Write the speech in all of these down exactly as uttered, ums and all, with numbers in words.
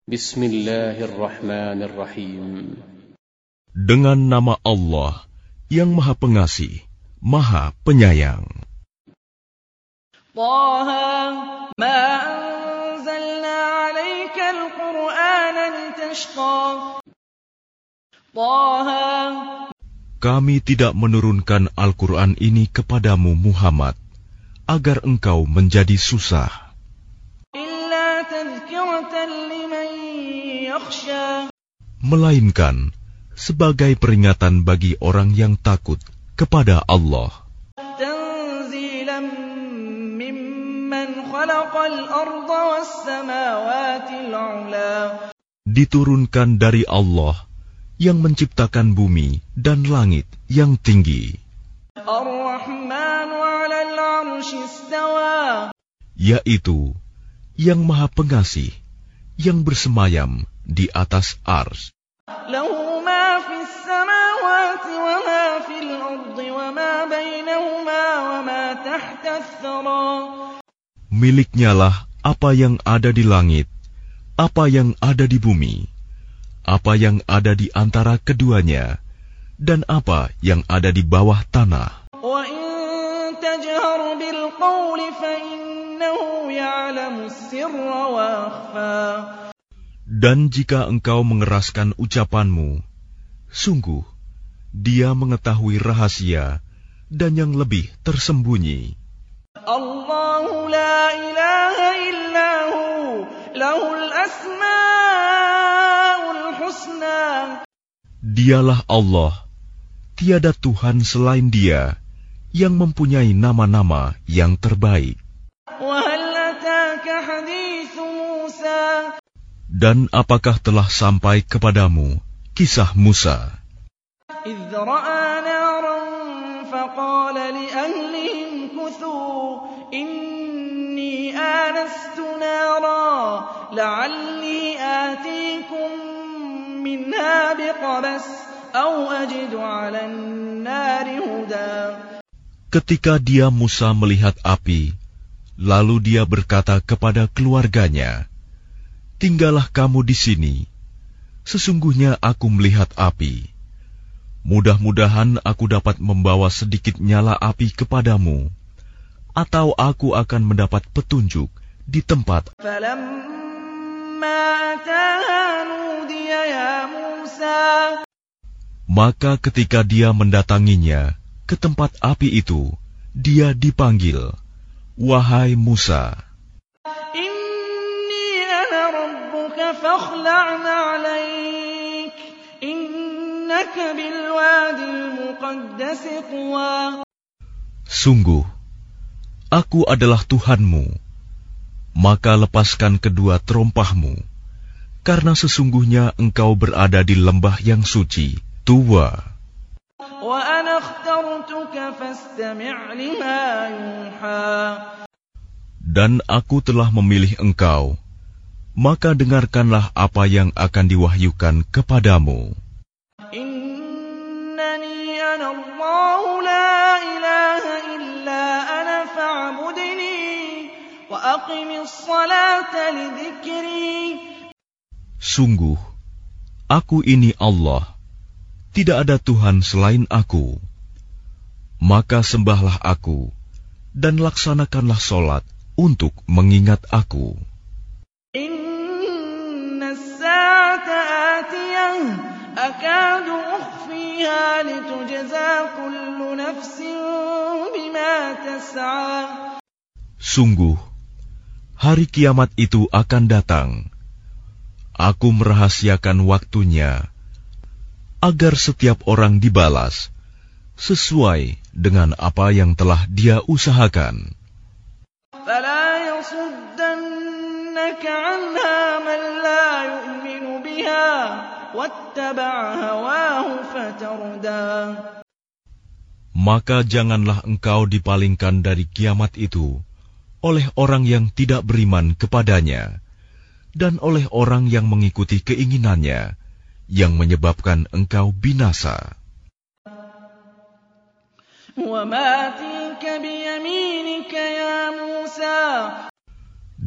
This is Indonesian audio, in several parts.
Bismillahirrahmanirrahim. Dengan nama Allah yang Maha Pengasih, Maha Penyayang. Taha ma anzalna 'alaika al-Qur'ana litashqa. Taha, Kami tidak menurunkan Al-Quran ini kepadamu Muhammad agar engkau menjadi susah, illa tadhkiratan liman yakhsha, melainkan sebagai peringatan bagi orang yang takut kepada Allah. tanzilan mimman khalaqal arda was samawati al-'ula, Diturunkan dari Allah yang menciptakan bumi dan langit yang tinggi, ar-Rahmanu 'alal 'arsy istawa, yaitu yang Maha Pengasih yang bersemayam di atas ars. lahu ma fis samawati wa ma fil ardi wa ma bainahuma wa ma tahta ath-thara. Miliknyalah apa yang ada di langit, apa yang ada di bumi, apa yang ada di antara keduanya, dan apa yang ada di bawah tanah. Wa in tajhar bil qawli fa innahu ya'lamu as-sirra wa akhfa. Dan jika engkau mengeraskan ucapanmu, sungguh Dia mengetahui rahasia dan yang lebih tersembunyi. Allahu la ilaha illa hu, lahul asmaul husna. Dialah Allah, tiada Tuhan selain Dia, yang mempunyai nama-nama yang terbaik. Wa hal ataka hadithu Musa, Dan apakah telah sampai kepadamu kisah Musa, idh ra'a naran faqala li ahlihim kuthu inni anastu nara la'alli atikum minha biqabas aw ajidu 'ala an-nari huda. ketika dia Musa melihat api, lalu dia berkata kepada keluarganya, "Tinggallah kamu di sini. Sesungguhnya aku melihat api. Mudah-mudahan aku dapat membawa sedikit nyala api kepadamu, atau aku akan mendapat petunjuk di tempat." Falamma ataha nudiya ya Musa, Maka ketika dia mendatanginya ke tempat api itu, dia dipanggil, "Wahai Musa, inni ana rabbuka fakhla'na 'alaik innaka bil wadil muqaddas tuwa." sungguh, aku adalah Tuhanmu, maka lepaskan kedua terompahmu, karena sesungguhnya engkau berada di lembah yang suci, Tuwa. Wa ana akhtartuka fastami' lima yuha. Dan aku telah memilih engkau, maka dengarkanlah apa yang akan diwahyukan kepadamu. Innani ana Allah la ilaha illa ana fa'budni wa aqimis salata li dzikri. Sungguh, aku ini Allah, tidak ada Tuhan selain aku. Maka sembahlah aku, dan laksanakanlah solat untuk mengingat aku. Inna as-sa'ata atiyah akadu ukhfiha litujza kullu nafsin bima tas'a. Sungguh, hari kiamat itu akan datang. Aku merahasiakan waktunya, agar setiap orang dibalas sesuai dengan apa yang telah dia usahakan. فَلَا يَصُدَّنَّكَ عَنْهَا مَنْ لَا يُؤْمِنُ بِهَا وَاتَّبَعَ هَوَاهُ فَتَرْدَى. Maka janganlah engkau dipalingkan dari kiamat itu oleh orang yang tidak beriman kepadanya dan oleh orang yang mengikuti keinginannya, yang menyebabkan engkau binasa.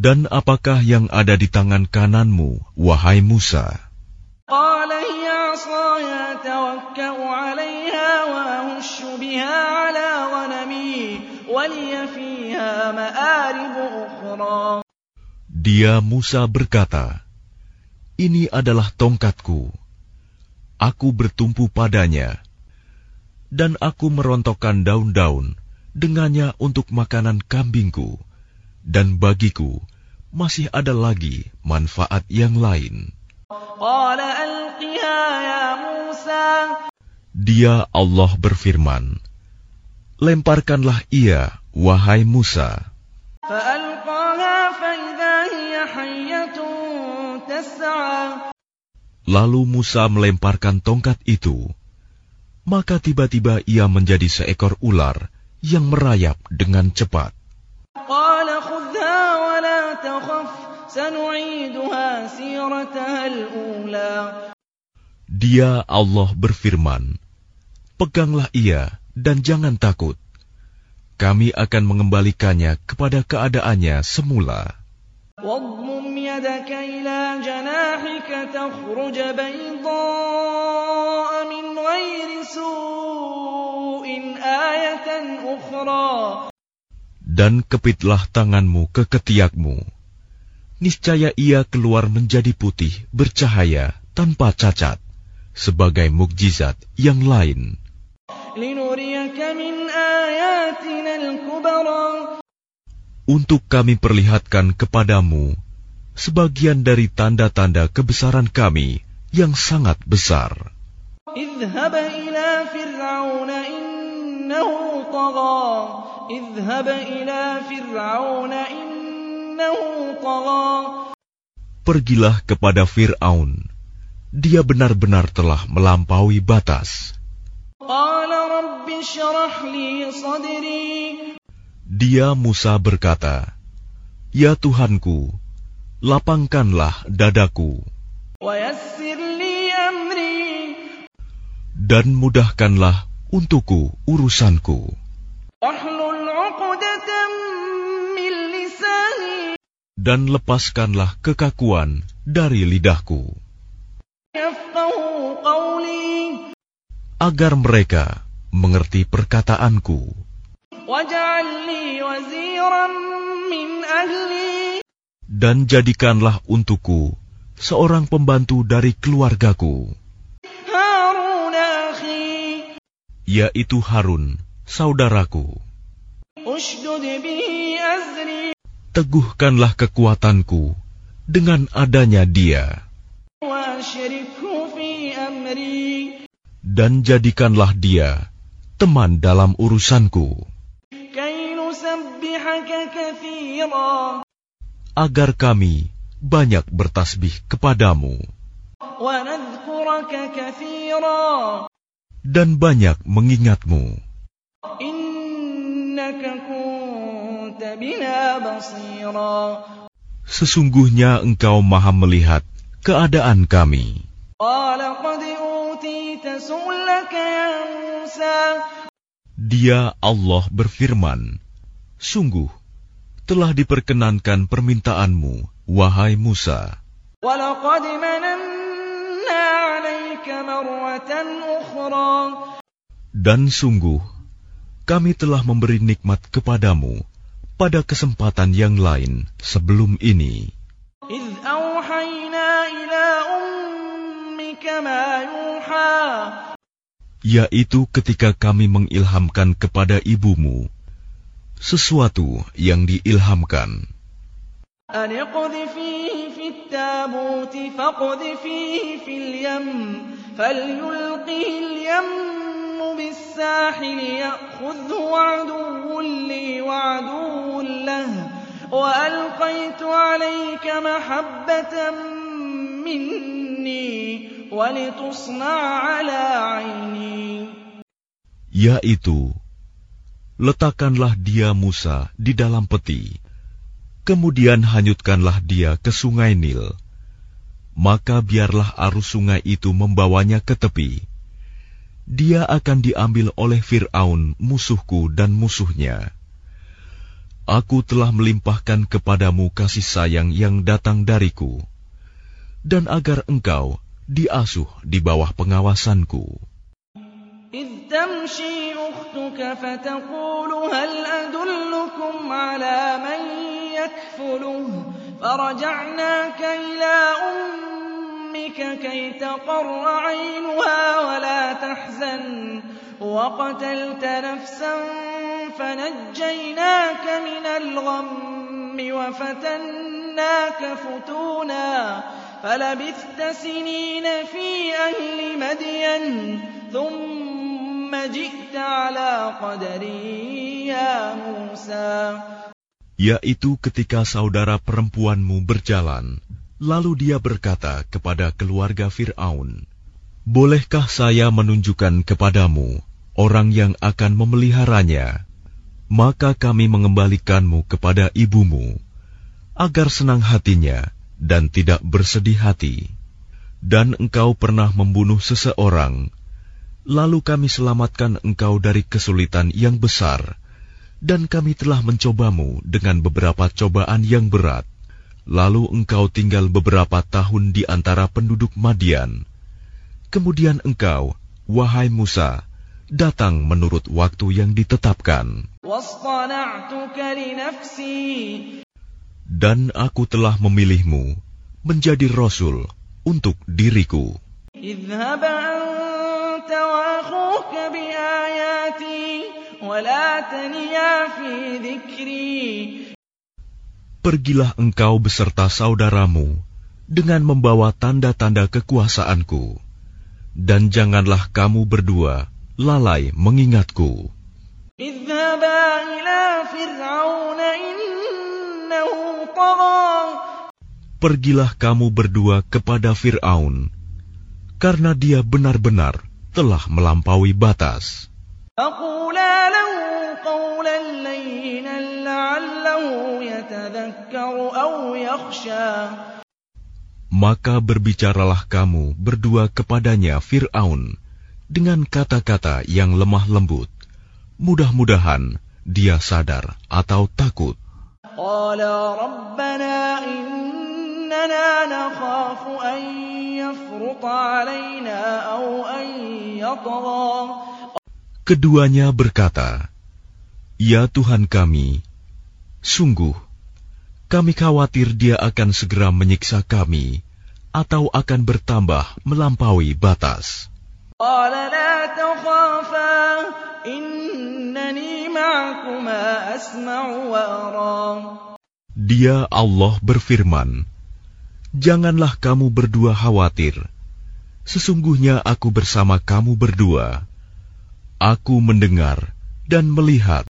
Dan apakah yang ada di tangan kananmu, wahai Musa? قال هي عصاي أتوكأ عليها وأهش بها على غنمي ولي فيها مآرب أخرى. Dia Musa berkata, ini adalah tongkatku. Aku bertumpu padanya, dan aku merontokkan daun-daun dengannya untuk makanan kambingku, dan bagiku masih ada lagi manfaat yang lain. Dia Allah berfirman, lemparkanlah ia, wahai Musa. Lalu Musa melemparkan tongkat itu, maka tiba-tiba ia menjadi seekor ular yang merayap dengan cepat. Dia Allah berfirman, peganglah ia dan jangan takut. Kami akan mengembalikannya kepada keadaannya semula. Dan kepitlah tanganmu ke ketiakmu. Niscaya ia keluar menjadi putih bercahaya tanpa cacat, sebagai mukjizat yang lain. Untuk kami perlihatkan kepadamu sebagian dari tanda-tanda kebesaran kami yang sangat besar. اذهب إلى فرعون إنه طغى اذهب إلى فرعون إنه طغى. Pergilah kepada Fir'aun, dia benar-benar telah melampaui batas. قال رب اشرح لي صدري. Dia Musa berkata, ya Tuhanku, lapangkanlah dadaku. ويسر لي أمري. Dan mudahkanlah untukku urusanku. واحلل عقدة من لساني. Dan lepaskanlah kekakuan dari lidahku. يفقهوا قولي. Agar mereka mengerti perkataanku. واجعل لي وزيرا من أهلي. Dan jadikanlah untukku seorang pembantu dari keluargaku, هارون أخي. yaitu Harun, saudaraku. أشدد به أزري. Teguhkanlah kekuatanku dengan adanya dia. وأشركه في أمري. Dan jadikanlah dia teman dalam urusanku, كي نسبحك كثيرا. agar kami banyak bertasbih kepadamu ونذكرك كثيرا. dan banyak mengingatmu. إنك كنت بنا بصيرا. Sesungguhnya engkau maha melihat keadaan kami. قال قد أوتيت سؤلك يا موسى. Dia Allah berfirman, sungguh telah diperkenankan permintaanmu, wahai Musa. ولقد مننا عليك مرة أخرى. Dan sungguh kami telah memberi nikmat kepadamu pada kesempatan yang lain sebelum ini. إذ أوحينا إلى أمك ما يوحى. Yaitu ketika kami mengilhamkan kepada ibumu sesuatu yang diilhamkan. أن اقذفيه في التابوت فاقذفيه في اليم فليلقه اليم بالساحل يأخذه عدو لي وعدو له وألقيت عليك محبة مني ولتصنع على عيني. Yaitu, letakkanlah dia Musa di dalam peti, kemudian hanyutkanlah dia ke sungai Nil. Maka biarlah arus sungai itu membawanya ke tepi. Dia akan diambil oleh Fir'aun musuhku dan musuhnya. Aku telah melimpahkan kepadamu kasih sayang yang datang dariku, dan agar engkau diasuh di bawah pengawasanku. إذ تمشي أختك فتقول هل أدلكم على من يكفله فرجعناك إلى أمك كي تقر عينها ولا تحزن وقتلت نفسا فنجيناك من الغم وفتناك فتونا فلبثت سنين في أهل مدين ثم جئت على قدر يا موسى. Yaitu ketika saudara perempuanmu berjalan, lalu dia berkata kepada keluarga Fir'aun, bolehkah saya menunjukkan kepadamu orang yang akan memeliharanya? Maka kami mengembalikanmu kepada ibumu, agar senang hatinya dan tidak bersedih hati. Dan engkau pernah membunuh seseorang, lalu kami selamatkan engkau dari kesulitan yang besar, dan kami telah mencobamu dengan beberapa cobaan yang berat. Lalu engkau tinggal beberapa tahun di antara penduduk Madian. Kemudian engkau, wahai Musa, datang menurut waktu yang ditetapkan. Dan aku telah memilihmu menjadi Rasul untuk diriku. Pergilah engkau beserta saudaramu dengan membawa tanda-tanda kekuasaanku, dan janganlah kamu berdua lalai mengingatku. Pergilah kamu berdua kepada Fir'aun, karena dia benar-benar telah melampaui batas. Maka berbicaralah kamu berdua kepadanya Fir'aun dengan kata-kata yang lemah lembut. Mudah-mudahan dia sadar atau takut. Keduanya berkata, ya Tuhan kami, sungguh kami khawatir dia akan segera menyiksa kami atau akan bertambah melampaui batas. Dia Allah berfirman, janganlah kamu berdua khawatir, sesungguhnya aku bersama kamu berdua. Aku mendengar dan melihat.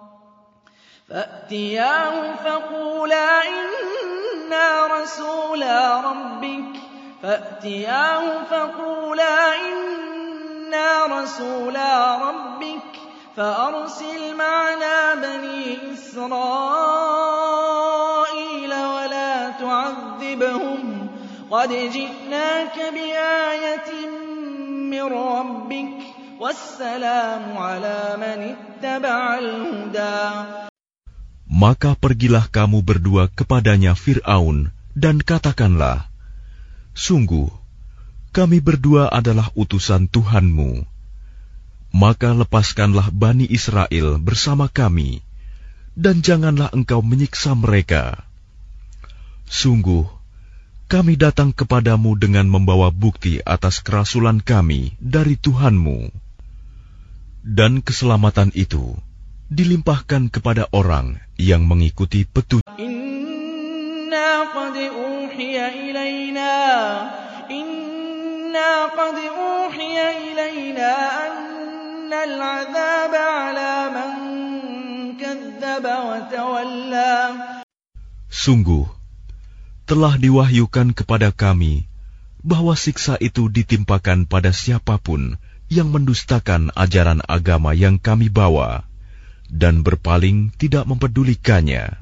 فَأْتِيَاهُ فَقُولَا إِنَّا رَسُولَا رَبِّكَ فَأْتِيَاهُ فَقُولَا إِنَّا رَسُولَا رَبِّكَ فَأَرْسِلْ مَعَنَا بَنِي إِسْرَائِيلَ وَلَا تُعَذِّبْهُمْ قَدْ جِئْنَاكَ بِآيَةٍ مِّن رَّبِّكَ وَالسَّلَامُ عَلَىٰ مَنِ اتَّبَعَ الْهُدَىٰ. Maka pergilah kamu berdua kepadanya Fir'aun dan katakanlah, sungguh, kami berdua adalah utusan Tuhanmu. Maka lepaskanlah Bani Israel bersama kami, dan janganlah engkau menyiksa mereka. Sungguh, kami datang kepadamu dengan membawa bukti atas kerasulan kami dari Tuhanmu. Dan keselamatan itu dilimpahkan kepada orang yang mengikuti petunjuk. Inna qad uhiya ilayna Inna qad uhiya ilayna anna al-'adhaba 'ala man kadzdzaba wa tawalla. Sungguh telah diwahyukan kepada kami bahwa siksa itu ditimpakan pada siapapun yang mendustakan ajaran agama yang kami bawa dan berpaling tidak mempedulikannya.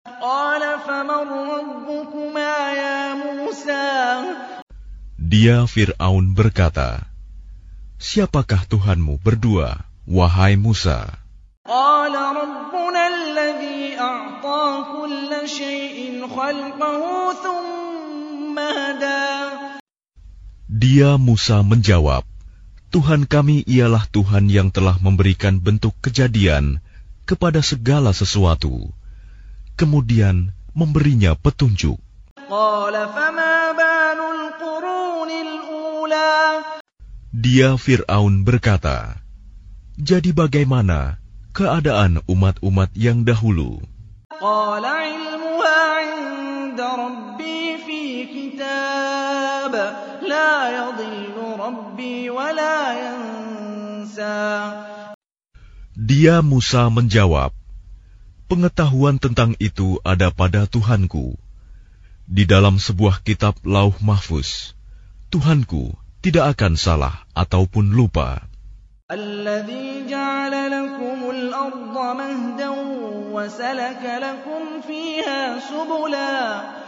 Dia Fir'aun berkata, siapakah Tuhanmu berdua, wahai Musa? قال ربنا الذي أعطى كل شيء خلقه ثم هدى. Dia Musa menjawab, Tuhan kami ialah Tuhan yang telah memberikan bentuk kejadian kepada segala sesuatu, kemudian memberinya petunjuk. قال فما بال القرون الأولى. Dia Fir'aun berkata, jadi bagaimana keadaan umat-umat yang dahulu? قال علمها عند ربي في كتاب لا يضل ربي ولا ينسى. Dia Musa menjawab, pengetahuan tentang itu ada pada Tuhanku. Di dalam sebuah kitab Lauh Mahfuz, Tuhanku tidak akan salah ataupun lupa. الذي جعل لكم الأرض مهدا وسلك لكم فيها سبلا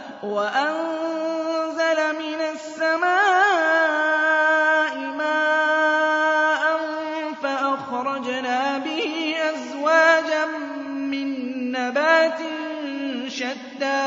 وأنزل من السماء ماء فأخرجنا به أزواجا من نبات شتى.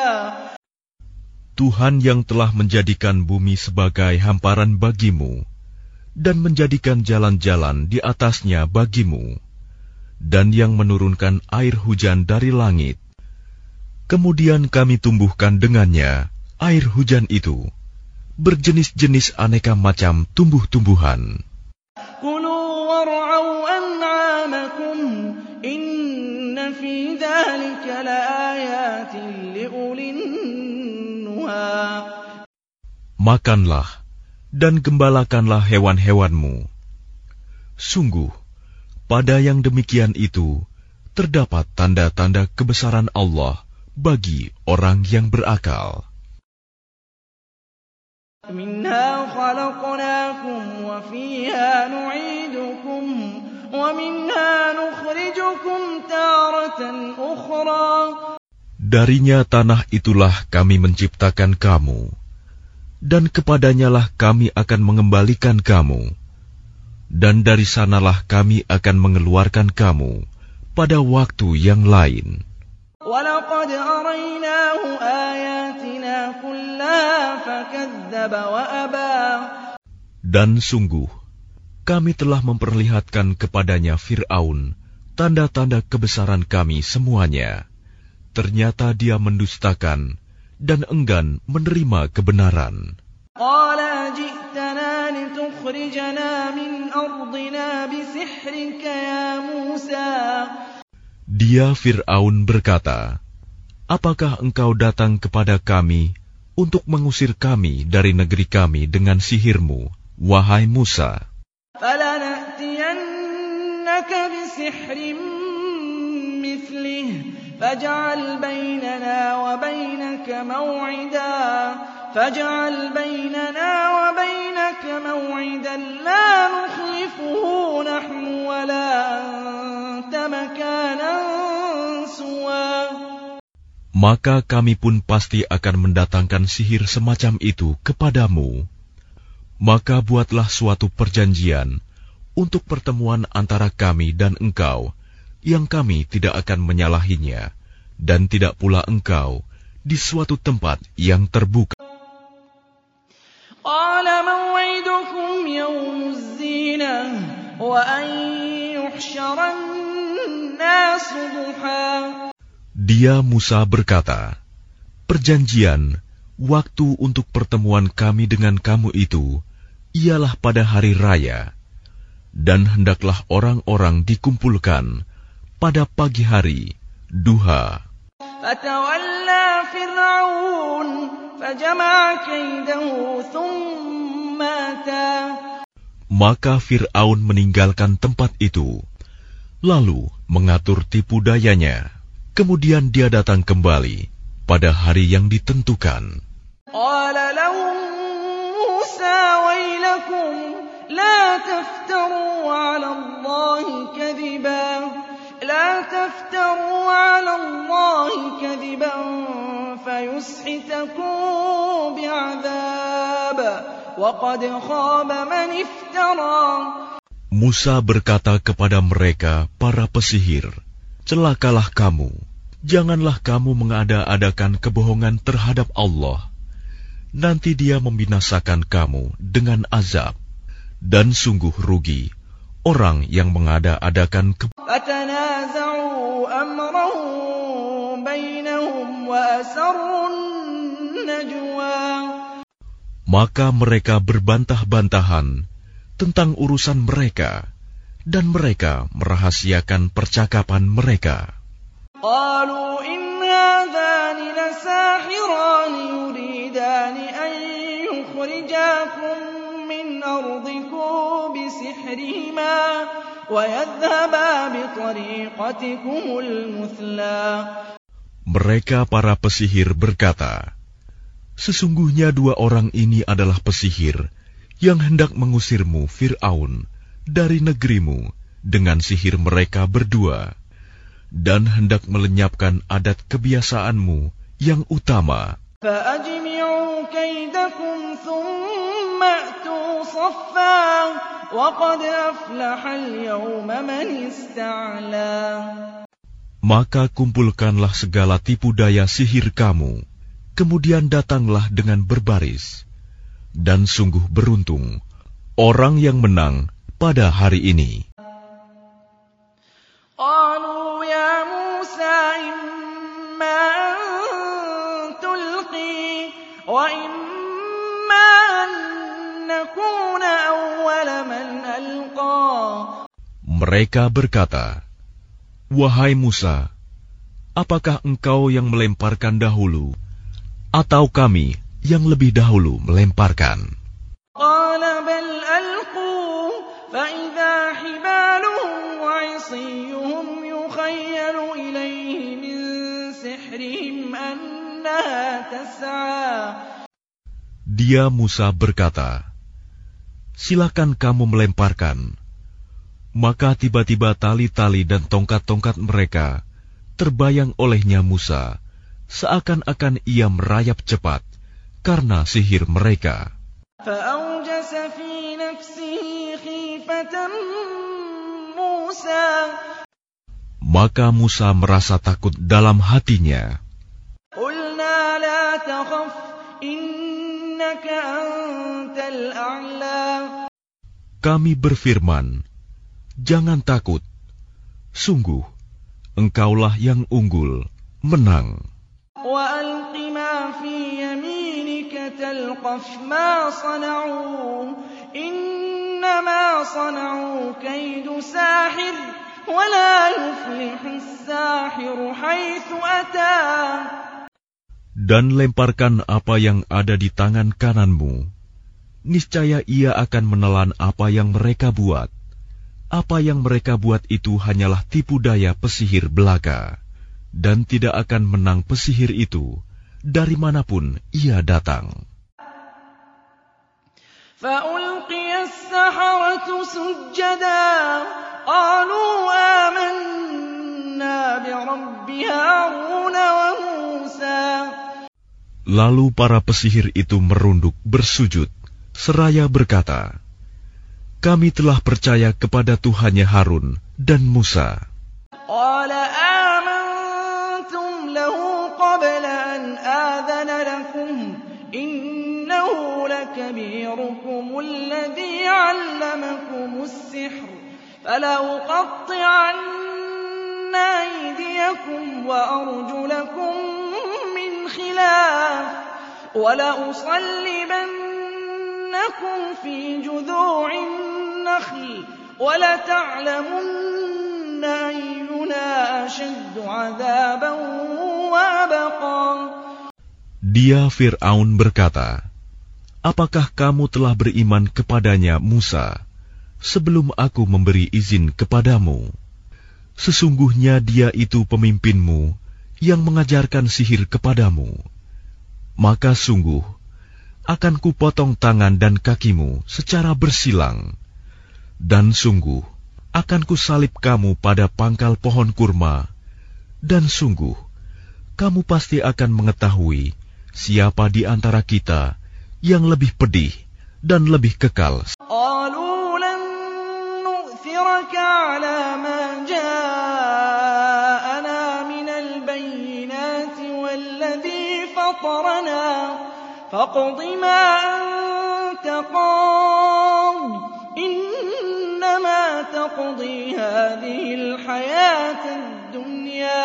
Tuhan yang telah menjadikan bumi sebagai hamparan bagimu dan menjadikan jalan-jalan di atasnya bagimu, dan yang menurunkan air hujan dari langit. Kemudian kami tumbuhkan dengannya air hujan itu, berjenis-jenis aneka macam tumbuh-tumbuhan. كُلُوا وَارْعَوْا أَنْعَامَكُمْ إِنَّ فِي ذَلِكَ لَآيَاتٍ لِأُولِي النُّهَى. Makanlah dan gembalakanlah hewan-hewanmu. Sungguh, pada yang demikian itu terdapat tanda-tanda kebesaran Allah bagi orang yang berakal. مِنْهَا خَلَقْنَاكُمْ وَفِيهَا نُعِيدُكُمْ وَمِنْهَا نُخْرِجُكُمْ تَارَةً أُخْرَى. Darinya tanah itulah kami menciptakan kamu, dan kepadanyalah kami akan mengembalikan kamu, dan dari sanalah kami akan mengeluarkan kamu pada waktu yang lain. وَلَقَدْ أَرَيْنَاهُ آيَاتِنَا كُلَّهَا فَكَذَّبَ وَأَبَى. Dan sungguh, kami telah memperlihatkan kepadanya Fir'aun tanda-tanda kebesaran kami semuanya. Ternyata dia mendustakan dan enggan menerima kebenaran. قَالَ أَجِئْتَنَا لِتُخْرِجَنَا مِنْ أَرْضِنَا بِسِحْرِكَ يَا مُوسَى. Dia Fir'aun berkata, apakah engkau datang kepada kami untuk mengusir kami dari negeri kami dengan sihirmu, wahai Musa? فَلَنَأْتِيَنَّكَ بِسِحْرٍ مِثْلِهِ فَاجْعَلْ بَيْنَنَا وَبَيْنَكَ مَوْعِدًا فَاجْعَلْ بَيْنَنَا وَبَيْنَكَ مَوْعِدًا لَا نُخْلِفُهُ نَحْنُ وَلَا أَنْتَ مَكَانًا سُوًى. Maka kami pun pasti akan mendatangkan sihir semacam itu kepadamu. Maka buatlah suatu perjanjian untuk pertemuan antara kami dan engkau, yang kami tidak akan menyalahinya, dan tidak pula engkau di suatu tempat yang terbuka. قَالَ مَوْعِدُكُمْ يَوْمُ الزِّينَةِ وَأَنْ يُحْشَرَ النَّاسُ ضُحًى. Dia Musa berkata, perjanjian, waktu untuk pertemuan kami dengan kamu itu ialah pada hari raya, dan hendaklah orang-orang dikumpulkan pada pagi hari, duha. فَتَوَلَّى فِرْعَوْنُ فَجَمَعَ كَيْدَهُ ثُمَّ أَتَىٰ. Maka Fir'aun meninggalkan tempat itu, lalu mengatur tipu dayanya. Kemudian dia datang kembali pada hari yang ditentukan. قَالَ لَهُم مُوسَىٰ وَيْلَكُمْ لَا تَفْتَرُوا عَلَى اللَّهِ كَذِبًا لَا تَفْتَرُوا عَلَى اللَّهِ كَذِبًا فَيُسْحِتَكُم بِعَذَابٍ وَقَدْ خَابَ مَنِ افْتَرَىٰ. Musa berkata kepada mereka, para pesihir, celakalah kamu, janganlah kamu mengada-adakan kebohongan terhadap Allah. Nanti Dia membinasakan kamu dengan azab. Dan sungguh rugi orang yang mengada-adakan kebohongan. Maka mereka berbantah-bantahan tentang urusan mereka, dan mereka merahasiakan percakapan mereka. Mereka para pesihir berkata, sesungguhnya dua orang ini adalah pesihir yang hendak mengusirmu, Fir'aun, dari negerimu dengan sihir mereka berdua, dan hendak melenyapkan adat kebiasaanmu yang utama. Maka kumpulkanlah segala tipu daya sihir kamu, kemudian datanglah dengan berbaris. Dan sungguh beruntung orang yang menang pada hari ini. Qalu ya Musa imma an tulqi wa imma an nakuna awwala man alqa. Mereka berkata, wahai Musa, apakah engkau yang melemparkan dahulu, atau kami yang lebih dahulu melemparkan? Qala bal alqu fa idza hibaluhum wa 'isiyuhum yukhayyalu ilayhi min sihrihim annaha tas'a. Dia Musa berkata, silakan kamu melemparkan. Maka tiba-tiba tali-tali dan tongkat-tongkat mereka terbayang olehnya Musa, seakan-akan ia merayap cepat karena sihir mereka. Maka Musa merasa takut dalam hatinya. Kami berfirman, jangan takut, sungguh engkaulah yang unggul, menang. تلقف ما صنعوا إنما صنعوا كيد ساحر ولا يفلح الساحر حيث أتى. Dan lemparkan apa yang ada di tangan kananmu, niscaya ia akan menelan apa yang mereka buat. Apa yang mereka buat itu hanyalah tipu daya pesihir belaka, dan tidak akan menang pesihir itu dari manapun ia datang. فَأُلْقِيَ السَّحَرَةُ سُجَّدًا قَالُوا آمَنَّا بِرَبِّ هَارُونَ وَمُوسَى. Lalu para pesihir itu merunduk bersujud, seraya berkata, kami telah percaya kepada Tuhannya Harun dan Musa. قَالَ آمَنْتُمْ لَهُ قَبْلَ أَنْ آذَنَ لَكُمْ إِنَّهُ لَكَبِيرُكُمُ الَّذِي عَلَّمَكُمُ السِّحْرَ فَلَأُقَطِّعَنَّ أَيْدِيَكُمْ وَأَرْجُلَكُمْ مِنْ خِلَافٍ وَلَأُصَلِّبَنَّكُمْ فِي جُذُوعِ النَّخْلِ وَلَتَعْلَمُنَّ أَيُّنَا أَشَدُّ عَذَابًا وَأَبْقَىٰ. Dia Fir'aun berkata, apakah kamu telah beriman kepadanya Musa sebelum aku memberi izin kepadamu? Sesungguhnya dia itu pemimpinmu yang mengajarkan sihir kepadamu. Maka sungguh akan kupotong tangan dan kakimu secara bersilang, dan sungguh akan kusalib kamu pada pangkal pohon kurma, dan sungguh kamu pasti akan mengetahui siapa di antara kita yang lebih pedih dan lebih kekal. نصبرك على ما جاءنا من البينات والذي فطرنا فاقض ما أنت قاض إنما تقضي هذه الحياة الدنيا.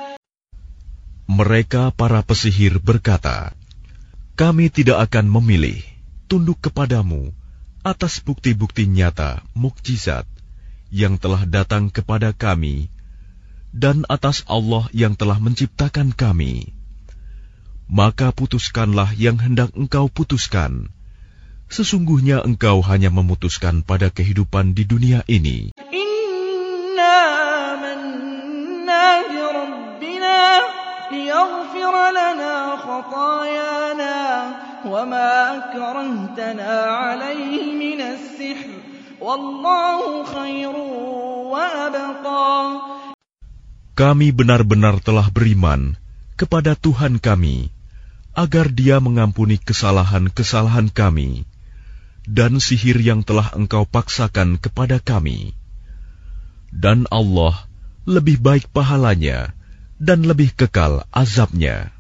Mereka para pesihir berkata, kami tidak akan memilih tunduk kepadamu atas bukti-bukti nyata mukjizat yang telah datang kepada kami dan atas Allah yang telah menciptakan kami. Maka putuskanlah yang hendak engkau putuskan. Sesungguhnya engkau hanya memutuskan pada kehidupan di dunia ini. Inna amanna bi rabbina liyaghfir lana khatayana wa ma akrahtana alayhi minas sihr wallahu khairu wa abqa. Kami benar-benar telah beriman kepada Tuhan kami agar Dia mengampuni kesalahan-kesalahan kami dan sihir yang telah engkau paksakan kepada kami. Dan Allah lebih baik pahalanya dan lebih kekal azabnya.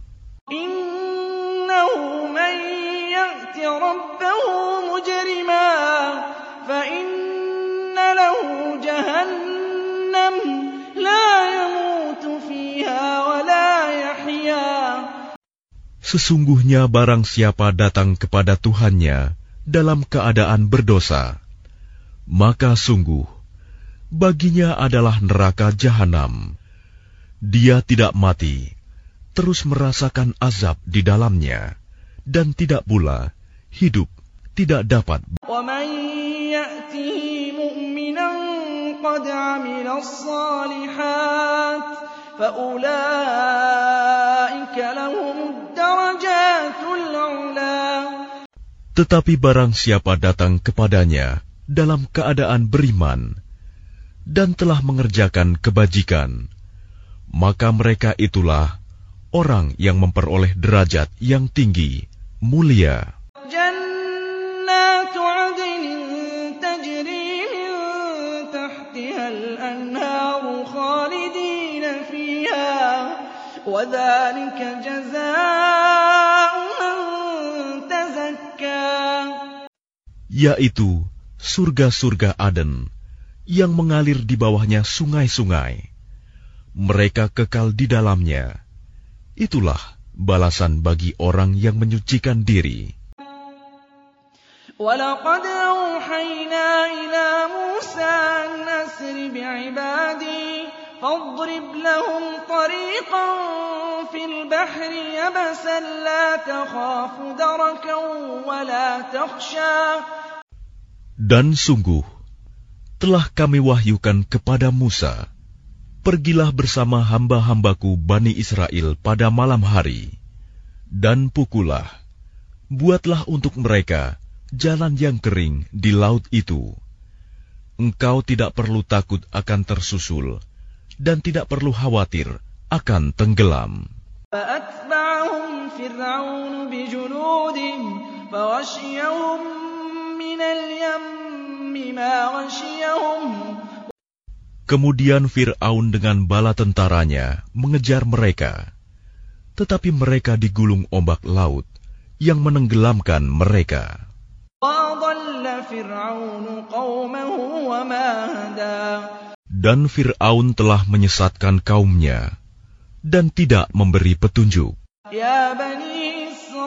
Innahu man ya'ti rabbahu mujrima fa inna lahu jahannam la yamutu fiha wa la yahya. Sesungguhnya barang siapa datang kepada Tuhannya dalam keadaan berdosa, maka sungguh baginya adalah neraka jahanam. Dia tidak mati, terus merasakan azab di dalamnya, dan tidak pula hidup tidak dapat. وَمَنْ يَأْتِهِ مُؤْمِنًا قَدْ عَمِلَ الصَّالِحَاتِ فَأُولَئِكَ لَهُمُ الدَّرَجَاتُ الْعُلَى. Tetapi barang siapa datang kepadanya dalam keadaan beriman dan telah mengerjakan kebajikan, maka mereka itulah orang yang memperoleh derajat yang tinggi, mulia. Jannatu 'adnin tajri min tahtiha al-anharu khalidina fiha wa dzalika jazaa'u man tazakka. Yaitu surga-surga Aden yang mengalir di bawahnya sungai-sungai. Mereka kekal di dalamnya. Itulah balasan bagi orang yang menyucikan diri. وَلَقَدْ أَوْحَيْنَا إِلَى مُوسَىٰ أَنْ أَسْرِ بِعِبَادِي فَاضْرِبْ لَهُمْ طَرِيقًا فِي الْبَحْرِ يَبَسًا لَّا تَخَافُ دَرَكًا وَلَا تَخْشَىٰ. Dan sungguh telah kami wahyukan kepada Musa, pergilah bersama hamba-hambaku Bani Israel pada malam hari, dan pukullah, buatlah untuk mereka jalan yang kering di laut itu. Engkau tidak perlu takut akan tersusul, dan tidak perlu khawatir akan tenggelam. فَأَتْبَعَهُمْ فِرْعَوْنُ بِجُنُودِهِ فَغَشِيَهُم مِّنَ الْيَمِّ مَا غَشِيَهُمْ. Kemudian Fir'aun dengan bala tentaranya mengejar mereka, tetapi mereka digulung ombak laut yang menenggelamkan mereka. Dan Fir'aun telah menyesatkan kaumnya dan tidak memberi petunjuk. Ya Bani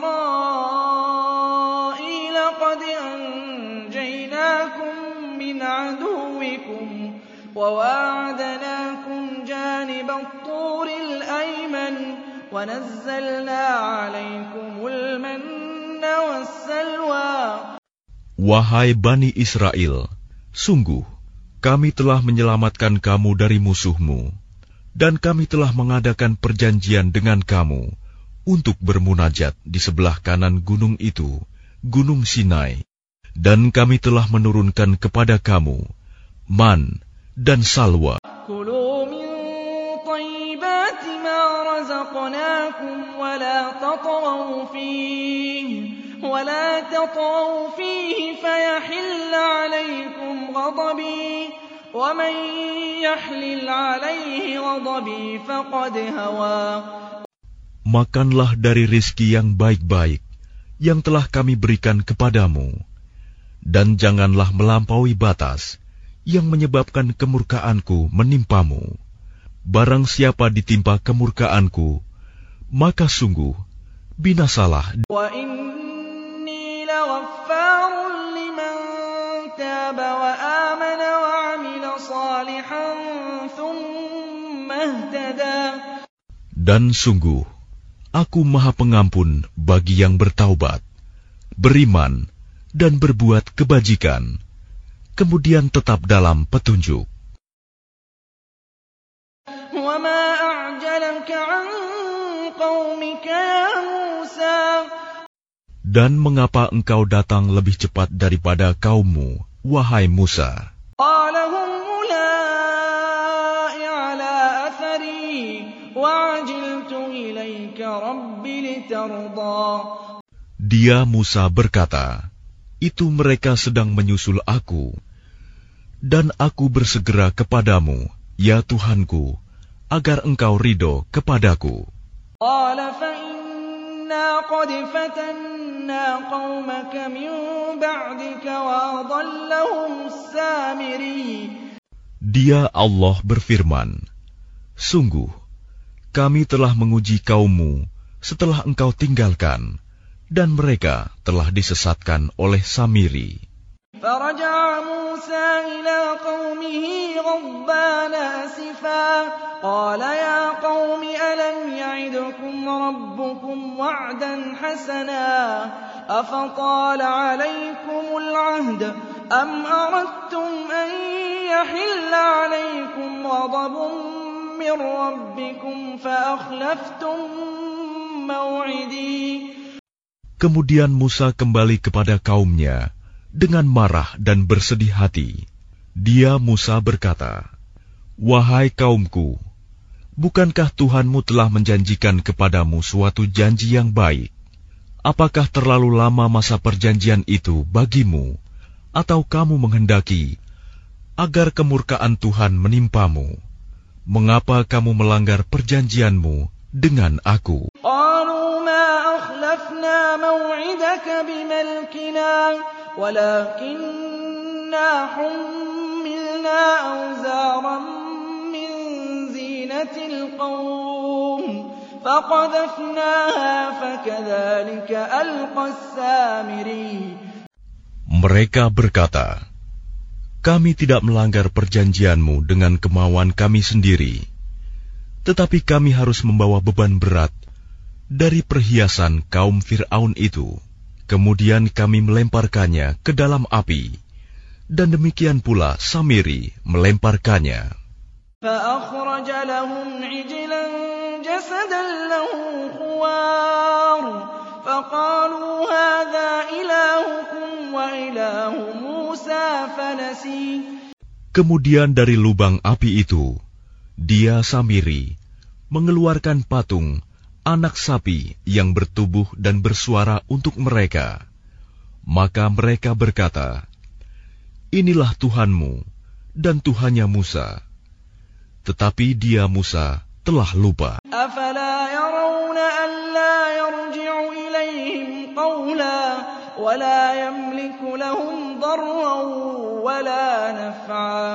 Israil, qad anjaynakum min aduwikum وَوَاعَدْنَاكُمْ جَانِبَ الطُّورِ الْأَيْمَنِ وَنَزَّلْنَا عَلَيْكُمُ الْمَنَّ وَالسَّلْوَىٰ. Wahai Bani Israel, sungguh kami telah menyelamatkan kamu dari musuhmu, dan kami telah mengadakan perjanjian dengan kamu untuk bermunajat di sebelah kanan gunung itu, Gunung Sinai, dan kami telah menurunkan kepada kamu man dan salwa. Kulu min thayyibati ma razaqnakum wa la tatghaw fihi wa la tatghaw fihi fayahilla 'alaykum ghadabi وَمَن يَحْلِلْ عَلَيْهِ غَضَبِي فَقَدْ هَوَى. Makanlah dari rizki yang baik-baik yang telah kami berikan kepadamu, dan janganlah melampaui batas yang menyebabkan kemurkaanku menimpamu. Barang siapa ditimpa kemurkaanku, maka sungguh binasalah. Wa inni laghaffarun liman taba wa amana wa amila salihan thumma ihtada. Dan sungguh aku Maha Pengampun bagi yang bertaubat, beriman dan berbuat kebajikan, kemudian tetap dalam petunjuk. Wa ma a'jalaka 'an qaumika ya Musa. Dan mengapa engkau datang lebih cepat daripada kaummu, wahai Musa? Qala hum ulai 'ala athari wa 'ajiltu ilaika rabbi litarda. Dia Musa berkata, itu mereka sedang menyusul aku, dan aku bersegera kepadamu, ya Tuhanku, agar engkau ridho kepadaku. Qala fa inna qad fatanna qaumaka min ba'dika wa adallahum as-samiri. Dia Allah berfirman, sungguh kami telah menguji kaummu setelah engkau tinggalkan, dan mereka telah disesatkan oleh Samiri. Faraja'a Musa ila qaumihi ghadbana asifa. Qala ya qaumi alam ya'idukum rabbukum wa'dan hasana afatala 'alaykumul 'ahd am aradtum an yahilla 'alaykum ghadabun min rabbikum fa akhlaftum maw'idi. Kemudian Musa kembali kepada kaumnya dengan marah dan bersedih hati. Dia Musa berkata, wahai kaumku, bukankah Tuhanmu telah menjanjikan kepadamu suatu janji yang baik? Apakah terlalu lama masa perjanjian itu bagimu, atau kamu menghendaki agar kemurkaan Tuhan menimpamu? Mengapa kamu melanggar perjanjianmu dengan aku? Qalu ma akhlafna maw'idaka bimalkina walakinna hummilna awzaran min zinatil qawm faqadhafnaha fakadhalika alqa as-samiri. Mereka berkata, kami tidak melanggar perjanjianmu dengan kemauan kami sendiri, tetapi kami harus membawa beban berat dari perhiasan kaum Fir'aun itu. Kemudian kami melemparkannya ke dalam api, dan demikian pula Samiri melemparkannya. فَأَخْرَجَ لَهُمْ عِجْلًا جَسَدًا لَهُ خُوَارٌ فَقَالُوا هَذَا إِلَٰهُكُمْ وَإِلَٰهُ مُوسَىٰ فَنَسِيَ. Kemudian dari lubang api itu, dia Samiri mengeluarkan patung anak sapi yang bertubuh dan bersuara untuk mereka. Maka mereka berkata, inilah Tuhanmu dan Tuhannya Musa. Tetapi dia Musa telah lupa. أَفَلَا يَرَوْنَ أَلَّا يَرْجِعُ إِلَيْهِمْ قَوْلًا وَلَا يَمْلِكُ لَهُمْ ضَرًّا وَلَا نَفْعًا.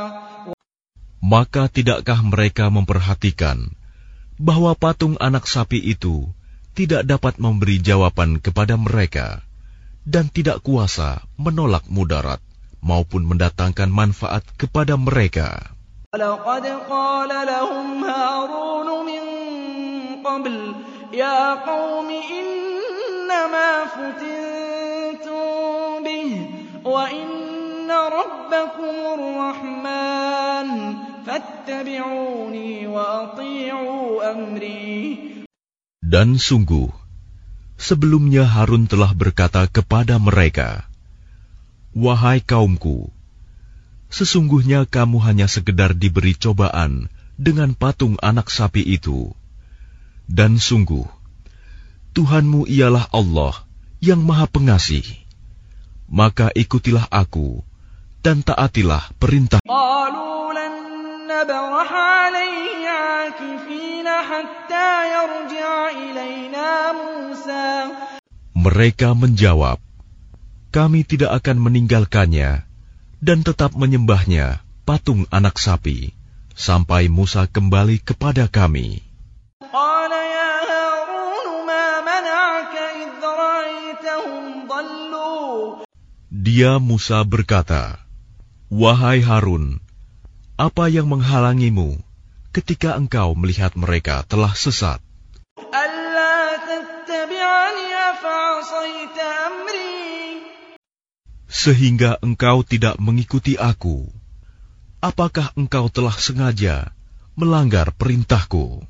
Maka tidakkah mereka memperhatikan bahwa patung anak sapi itu tidak dapat memberi jawaban kepada mereka, dan tidak kuasa menolak mudarat maupun mendatangkan manfaat kepada mereka. وَلَقَدْ قَالَ لَهُمْ هَارُونُ مِنْ قَبْلُ يَا قَوْمِ إِنَّمَا فُتِنْتُمْ بِهِ وَإِنَّ رَبَّكُمُ الرَّحْمَنُ فَاتَّبِعُونِي وَأَطِيعُوا أَمْرِي. Dan sungguh, sebelumnya Harun telah berkata kepada mereka, wahai kaumku, sesungguhnya kamu hanya sekedar diberi cobaan dengan patung anak sapi itu. Dan sungguh, Tuhanmu ialah Allah yang Maha Pengasih. Maka ikutilah aku, dan taatilah perintah. قالوا لن نبرح عليه عاكفين حتى يرجع إلينا موسى. Mereka menjawab, kami tidak akan meninggalkannya dan tetap menyembahnya patung anak sapi sampai Musa kembali kepada kami. قال يا هارون ما منعك إذ رأيتهم ضلوا. Dia Musa berkata, wahai Harun, apa yang menghalangimu ketika engkau melihat mereka telah sesat? ألا تتبعني أفعصيت أمري. Sehingga engkau tidak mengikuti aku. Apakah engkau telah sengaja melanggar perintahku?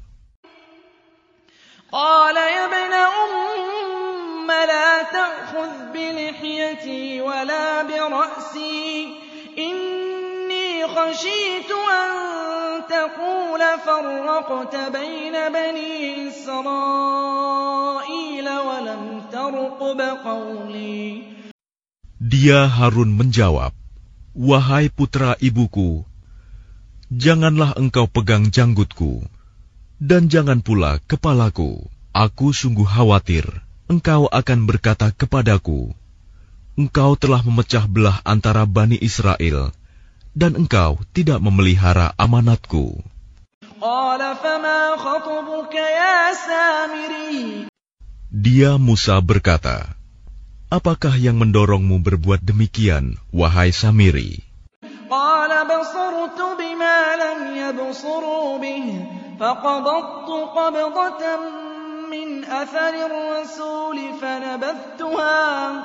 قال يا ابن أم لا تأخذ بلحيتي ولا برأسي إني خشيت أن تقول فرقت بين بني إسرائيل ولم ترقب قولي. Dia Harun menjawab, wahai putra ibuku, janganlah engkau pegang janggutku, dan jangan pula kepalaku. Aku sungguh khawatir engkau akan berkata kepadaku, engkau telah memecah belah antara Bani Israel, dan engkau tidak memelihara amanatku. قال فما خطبك يا سامري. Dia Musa berkata, apakah yang mendorongmu berbuat demikian, wahai Samiri? قال بصرت بما لم يبصروا به فقبضت قبضة من أثر الرسول فنبذتها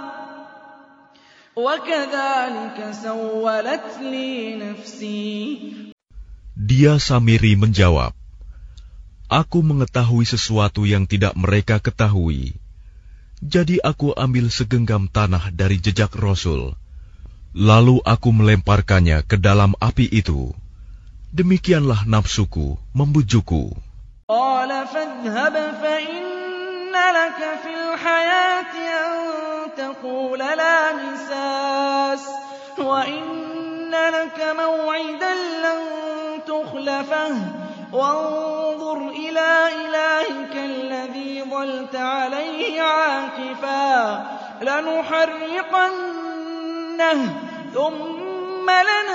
وكذلك سولت لي نفسي. Dia Samiri menjawab, aku mengetahui sesuatu yang tidak mereka ketahui. Jadi aku ambil segenggam tanah dari jejak Rasul, lalu aku melemparkannya ke dalam api itu. Demikianlah nafsuku membujukku. قال فاذهب فإن لك في الحياة أن تقول لا مساس وإن لك موعدا لن تخلفه وانظر إلى إلهك الذي ظلت عليه عاكفا لنحرقنه ثم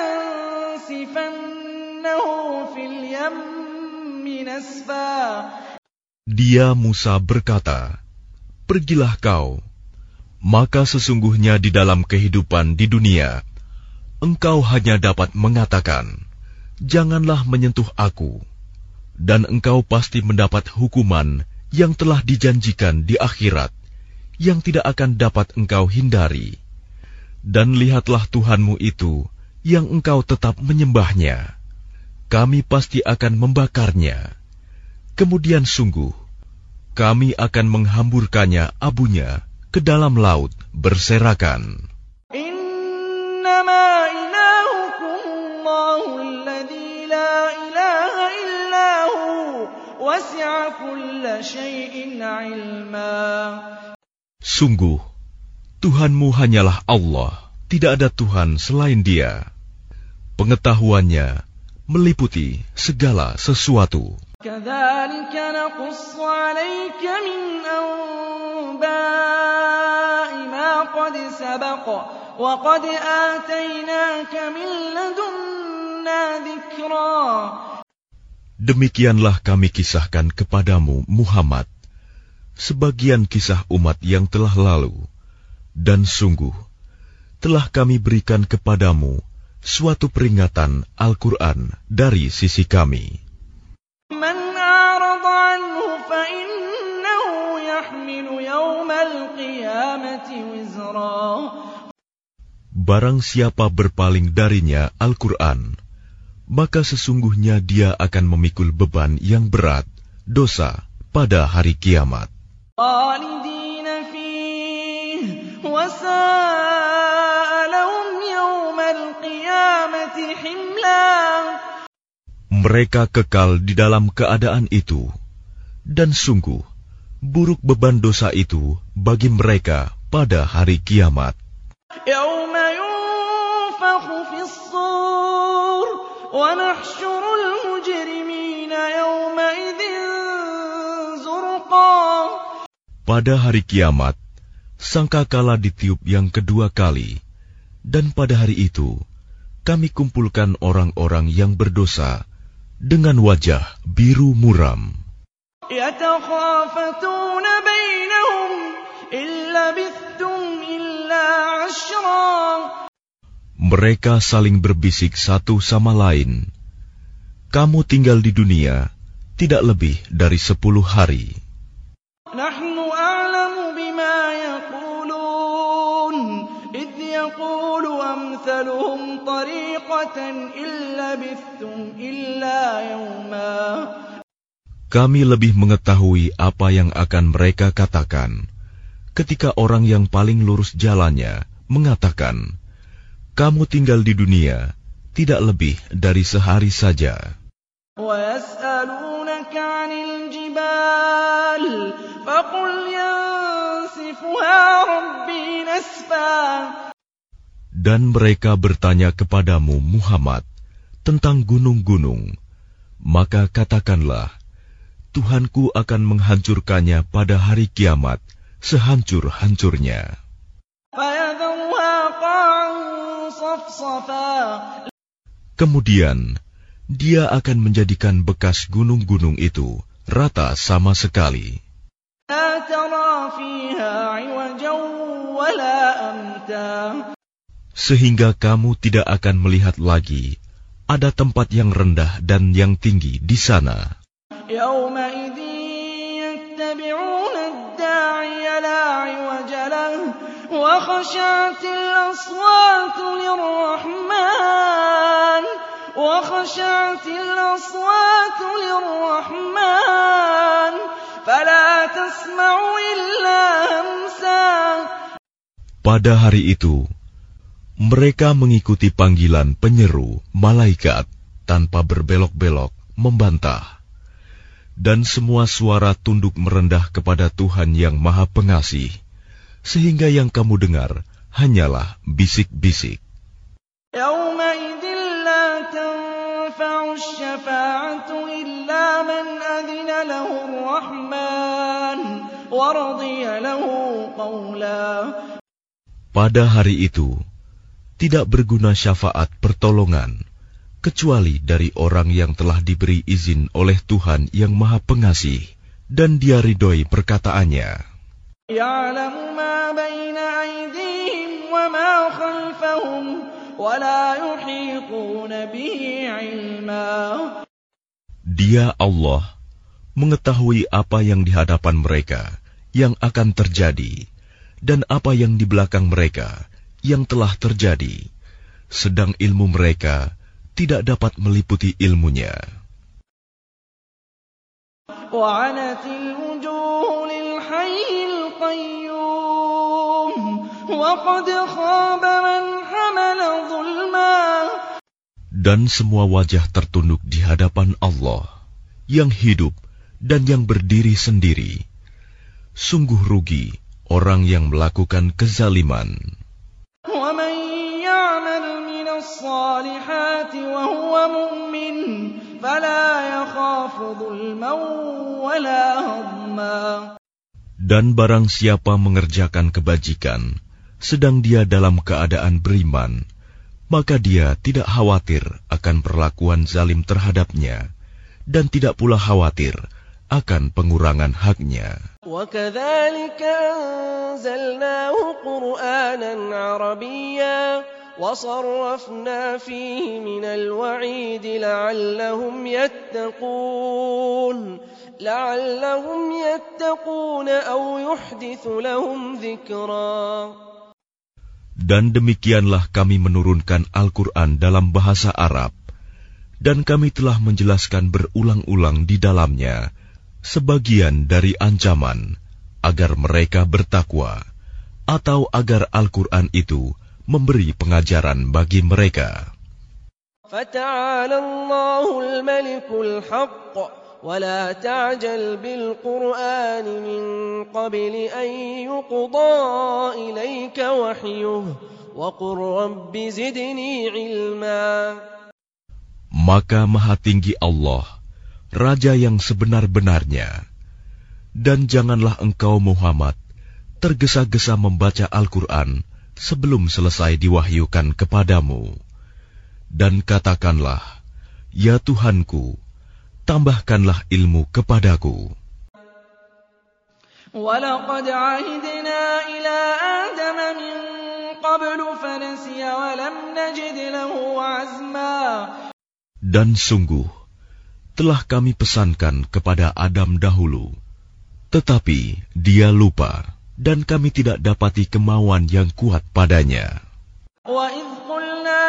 لننسفنه في اليم نسفا. Dia Musa berkata, pergilah kau, maka sesungguhnya di dalam kehidupan di dunia, engkau hanya dapat mengatakan, janganlah menyentuh aku, dan engkau pasti mendapat hukuman yang telah dijanjikan di akhirat, yang tidak akan dapat engkau hindari. Dan lihatlah Tuhanmu itu, yang engkau tetap menyembahnya. Kami pasti akan membakarnya. Kemudian sungguh, kami akan menghamburkannya abunya ke dalam laut berserakan. Innama ilahukum Allahul ladzi la ilaha illahu wasi'a kulla syai'in ilma. Sungguh, Tuhanmu hanyalah Allah, tidak ada Tuhan selain Dia. Pengetahuannya meliputi segala sesuatu. كذلك نقص عليك من أنباء ما قد سبق وقد آتيناك من لدنا ذكرا. Demikianlah kami kisahkan kepadamu, Muhammad, sebagian kisah umat yang telah lalu, dan sungguh telah kami berikan kepadamu suatu peringatan Al-Quran dari sisi kami. من أعرض عنه فإنه يحمل يوم القيامة وزرا. Barang siapa berpaling darinya Al-Quran, maka sesungguhnya dia akan memikul beban yang berat, dosa, pada hari kiamat. خالدين فيه وساء لهم يوم القيامة حملا. Mereka kekal di dalam keadaan itu, dan sungguh buruk beban dosa itu bagi mereka pada hari kiamat. يوم ينفخ فِي الصُّورِ وَنَحْشُرُ الْمُجْرِمِينَ يَوْمَئِذٍ زُرْقًا. Pada hari kiamat, sangkakala ditiup yang kedua kali, dan pada hari itu kami kumpulkan orang-orang yang berdosa dengan wajah biru muram. يَتَخَافَتُونَ بَيْنَهُمْ إِن لَّبِثْتُمْ إِلَّا عَشْرًا. Mereka saling berbisik satu sama lain, kamu tinggal di dunia tidak lebih dari sepuluh hari. نَحْنُ أَعْلَمُ بِمَا يَقُولُونَ إِذْ يَقُولُ أَمْثَلُهُمْ طَرِيقَةً إِن لَّبِثْتُمْ إِلَّا يَوْمًا. Kami lebih mengetahui apa yang akan mereka katakan ketika orang yang paling lurus jalannya mengatakan, kamu tinggal di dunia tidak lebih dari sehari saja. وَيَسْأَلُونَكَ عَنِ الْجِبَالِ فَقُلْ يَنسِفُهَا رَبِّي نَسْفًا. Dan mereka bertanya kepadamu Muhammad tentang gunung-gunung, maka katakanlah, Tuhanku akan menghancurkannya pada hari kiamat sehancur-hancurnya. فَيَذَرُهَا قَاعًا صَفْصَفًا. Kemudian dia akan menjadikan bekas gunung-gunung itu rata sama sekali. لَا تَرَىٰ فِيهَا عِوَجًا وَلَا أَمْتًا. Sehingga kamu tidak akan melihat lagi ada tempat yang rendah dan yang tinggi di sana. يَوْمَئِذٍ يَتَّبِعُونَ الدَّاعِيَ لَا عِوَجَ لَهُ وَخَشَعَتِ الْأَصْوَاتُ لِلرَّحْمَنِ وَخَشَعَتِ الْأَصْوَاتُ لِلرَّحْمَنِ فَلَا تَسْمَعُ إِلَّا هَمْسًا. Pada hari itu, mereka mengikuti panggilan penyeru malaikat tanpa berbelok-belok membantah. Dan semua suara tunduk merendah kepada Tuhan yang Maha Pengasih, sehingga yang kamu dengar hanyalah bisik-bisik. يَوْمَئِذٍ لَّا تَنفَعُ الشَّفَاعَةُ إِلَّا مَنْ أَذِنَ لَهُ الرَّحْمَنُ وَرَضِيَ لَهُ قَوْلًا. Pada hari itu, tidak berguna syafaat pertolongan, kecuali dari orang yang telah diberi izin oleh Tuhan yang Maha Pengasih, dan dia ridhoi perkataannya. يَعْلَمُ مَا بَيْنَ أَيْدِيهِمْ وَمَا خَلْفَهُمْ وَلَا يُحِيطُونَ بِهِ عِلْمًا. Dia Allah mengetahui apa yang di hadapan mereka yang akan terjadi, dan apa yang di belakang mereka yang telah terjadi, sedang ilmu mereka tidak dapat meliputi ilmunya. وَعَنَتِ الْوُجُوهُ لِلْحَيِّ الْقَيُّومِ وَقَدْ خَابَ مَنْ حَمَلَ ظُلْمًا. Dan semua wajah tertunduk di hadapan Allah yang hidup dan yang berdiri sendiri. Sungguh rugi orang yang melakukan kezaliman. وَمَنْ يَعْمَلْ مِنَ الصَّالِحَاتِ وَهُوَ مُؤْمِنٌ فَلَا يَخَافُ ظُلْمًا وَلَا هَضْمًا. Dan barang siapa mengerjakan kebajikan, sedang dia dalam keadaan beriman, maka dia tidak khawatir akan perlakuan zalim terhadapnya, dan tidak pula khawatir akan pengurangan haknya. وَكَذَلِكَ أَنزَلْنَاهُ قُرْآنًا عَرَبِيًّا وَصَرَّفْنَا فِيهِ مِنَ الْوَعِيدِ لَعَلَّهُمْ يَتَّقُونَ لَعَلَّهُمْ يَتَّقُونَ أَوْ يُحْدِثُ لَهُمْ ذِكْرًا. Dan demikianlah kami menurunkan Al-Quran dalam bahasa Arab, dan kami telah menjelaskan berulang-ulang di dalamnya sebagian dari ancaman agar mereka bertakwa, atau agar Al-Quran itu memberi pengajaran bagi mereka. فَتَعَالَى اللَّهُ الْمَلِكُ الْحَقُّ وَلَا تَعْجَلْ بِالْقُرْآنِ مِنْ قَبْلِ أَنْ يُقْضَى إِلَيْكَ وَحْيُهُ وقل رب زدني علما. Maka Maha Tinggi Allah, Raja yang sebenar-benarnya. Dan janganlah engkau Muhammad tergesa-gesa membaca Al-Quran sebelum selesai diwahyukan kepadamu. Dan katakanlah, ya Tuhanku, tambahkanlah ilmu kepadaku. وَلَقَدْ عَهِدْنَا إِلَىٰ آدَمَ مِن قَبْلُ فَنَسِيَ وَلَمْ نَجِدْ لَهُ عَزْمًا. Dan sungguh, telah kami pesankan kepada Adam dahulu, tetapi dia lupa, dan kami tidak dapati kemauan yang kuat padanya. وَإِذْ قُلْنَا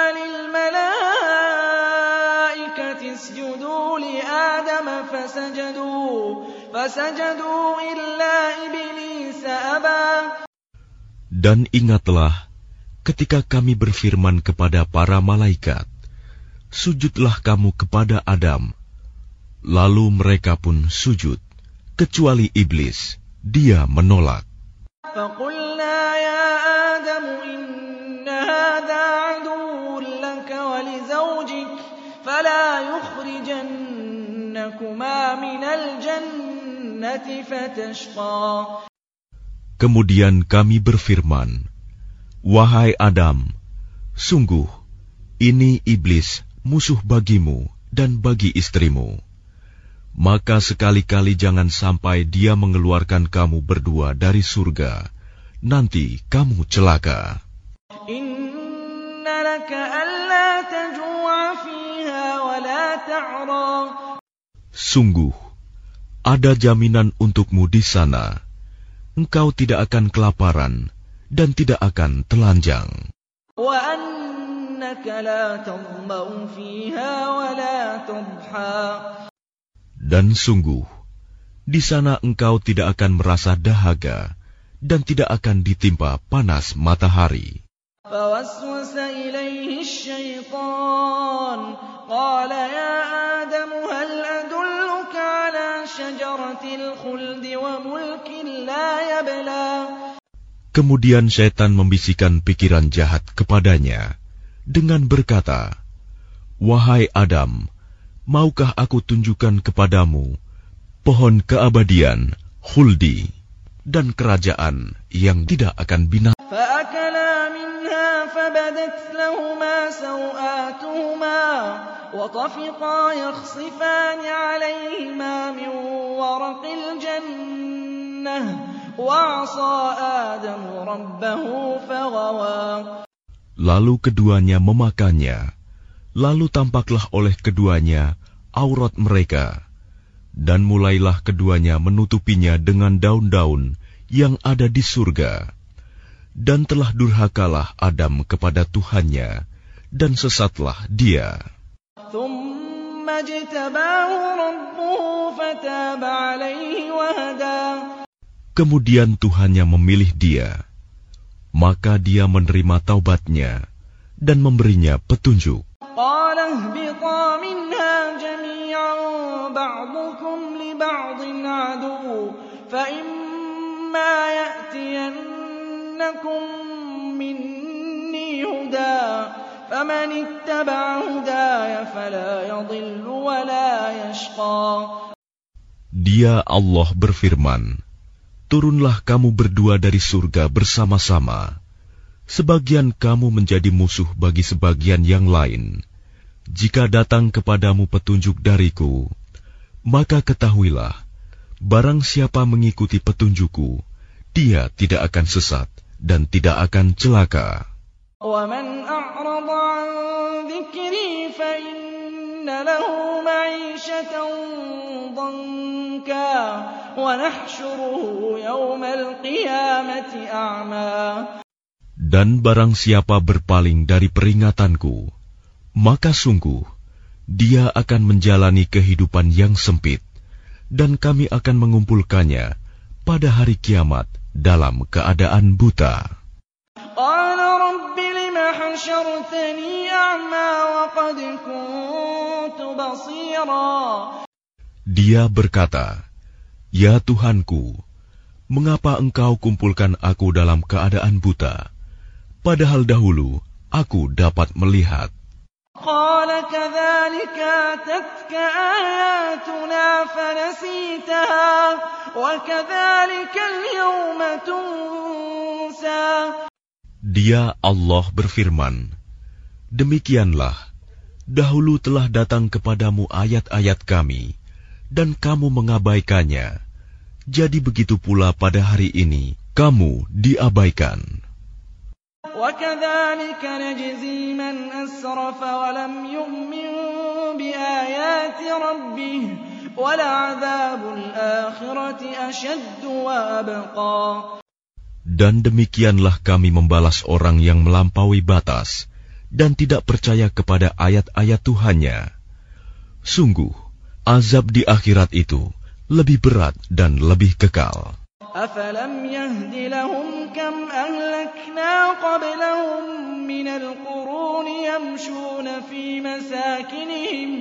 لِلْمَلَائِكَةِ اسْجُدُوا لِآدَمَ فَسَجَدُوا فَسَجَدُوا إِلَّا إِبْلِيسَ أَبَى. Dan ingatlah ketika kami berfirman kepada para malaikat, sujudlah kamu kepada Adam. Lalu mereka pun sujud, kecuali iblis, dia menolak. فَقُلْنَا يَا آدَمُ إِنَّ هَٰذَا عَدُوٌّ لَّكَ وَلِزَوْجِكَ فَلَا يُخْرِجَنَّكُمَا مِنَ الْجَنَّةِ فَتَشْقَىٰ. Kemudian kami berfirman, wahai Adam, sungguh ini iblis musuh bagimu dan bagi istrimu. Maka sekali-kali jangan sampai dia mengeluarkan kamu berdua dari surga. Nanti kamu celaka. Inna laka alla tajua fiha wa la ta'ra. Sungguh, ada jaminan untukmu di sana. Engkau tidak akan kelaparan dan tidak akan telanjang. Wa annaka la tadma'u fiha wa la tadha. Dan sungguh, di sana engkau tidak akan merasa dahaga dan tidak akan ditimpa panas matahari. فوسوس إليه الشيطان قال يا آدم هل أدلك على شجرة الخلد وملك لا يبلى. Kemudian syaitan membisikkan pikiran jahat kepadanya dengan berkata, wahai Adam, maukah aku tunjukkan kepadamu pohon keabadian, khuldi, dan kerajaan yang tidak akan binasa. فبدت لهما سوآتهما وطفقا يخصفان عليهما من ورق الجنة وعصى آدم ربه فغوى. Lalu keduanya memakannya, lalu tampaklah oleh keduanya aurat mereka, dan mulailah keduanya menutupinya dengan daun-daun yang ada di surga. Dan telah durhakalah Adam kepada Tuhannya, dan sesatlah dia. Kemudian Tuhannya memilih dia, maka dia menerima taubatnya dan memberinya petunjuk. مني هدى فمن اتبع هداي فلا يضل ولا يشقى. Dia Allah berfirman, turunlah kamu berdua dari surga bersama-sama. Sebagian kamu menjadi musuh bagi sebagian yang lain. Jika datang kepadamu petunjuk dariku, maka ketahuilah, barang siapa mengikuti petunjukku, dia tidak akan sesat dan tidak akan celaka. وَمَنْ أَعْرَضَ عَنْ ذِكْرِي فَإِنَّ لَهُ مَعِيشَةً ضَنكًا وَنَحْشُرُهُ يَوْمَ الْقِيَامَةِ أَعْمَى. Dan barang siapa berpaling dari peringatanku, maka sungguh dia akan menjalani kehidupan yang sempit, dan kami akan mengumpulkannya pada hari kiamat dalam keadaan buta. Dia berkata, ya Tuhanku, mengapa engkau kumpulkan aku dalam keadaan buta, padahal dahulu aku dapat melihat. قال كذلك أتتك آياتنا فنسيتها وكذلك اليوم تنسى. Dia Allah berfirman, demikianlah, dahulu telah datang kepadamu ayat-ayat kami, dan kamu mengabaikannya. Jadi begitu pula pada hari ini, kamu diabaikan. وَكَذَلِكَ نَجْزِي مَنْ أَسْرَفَ وَلَمْ يُؤْمِنْ بِآيَاتِ رَبِّهِ وَلَعَذَابُ الْآخِرَةِ أَشَدُّ وَأَبْقَى. Dan demikianlah kami membalas orang yang melampaui batas dan tidak percaya kepada ayat-ayat Tuhannya. Sungguh, azab di akhirat itu lebih berat dan lebih kekal. أَفَلَمْ يَهْدِ لَهُمْ كَمْ أَهْلَكْنَا قَبْلَهُمْ مِنَ الْقُرُونِ يَمْشُونَ فِي مَسَاكِنِهِمْ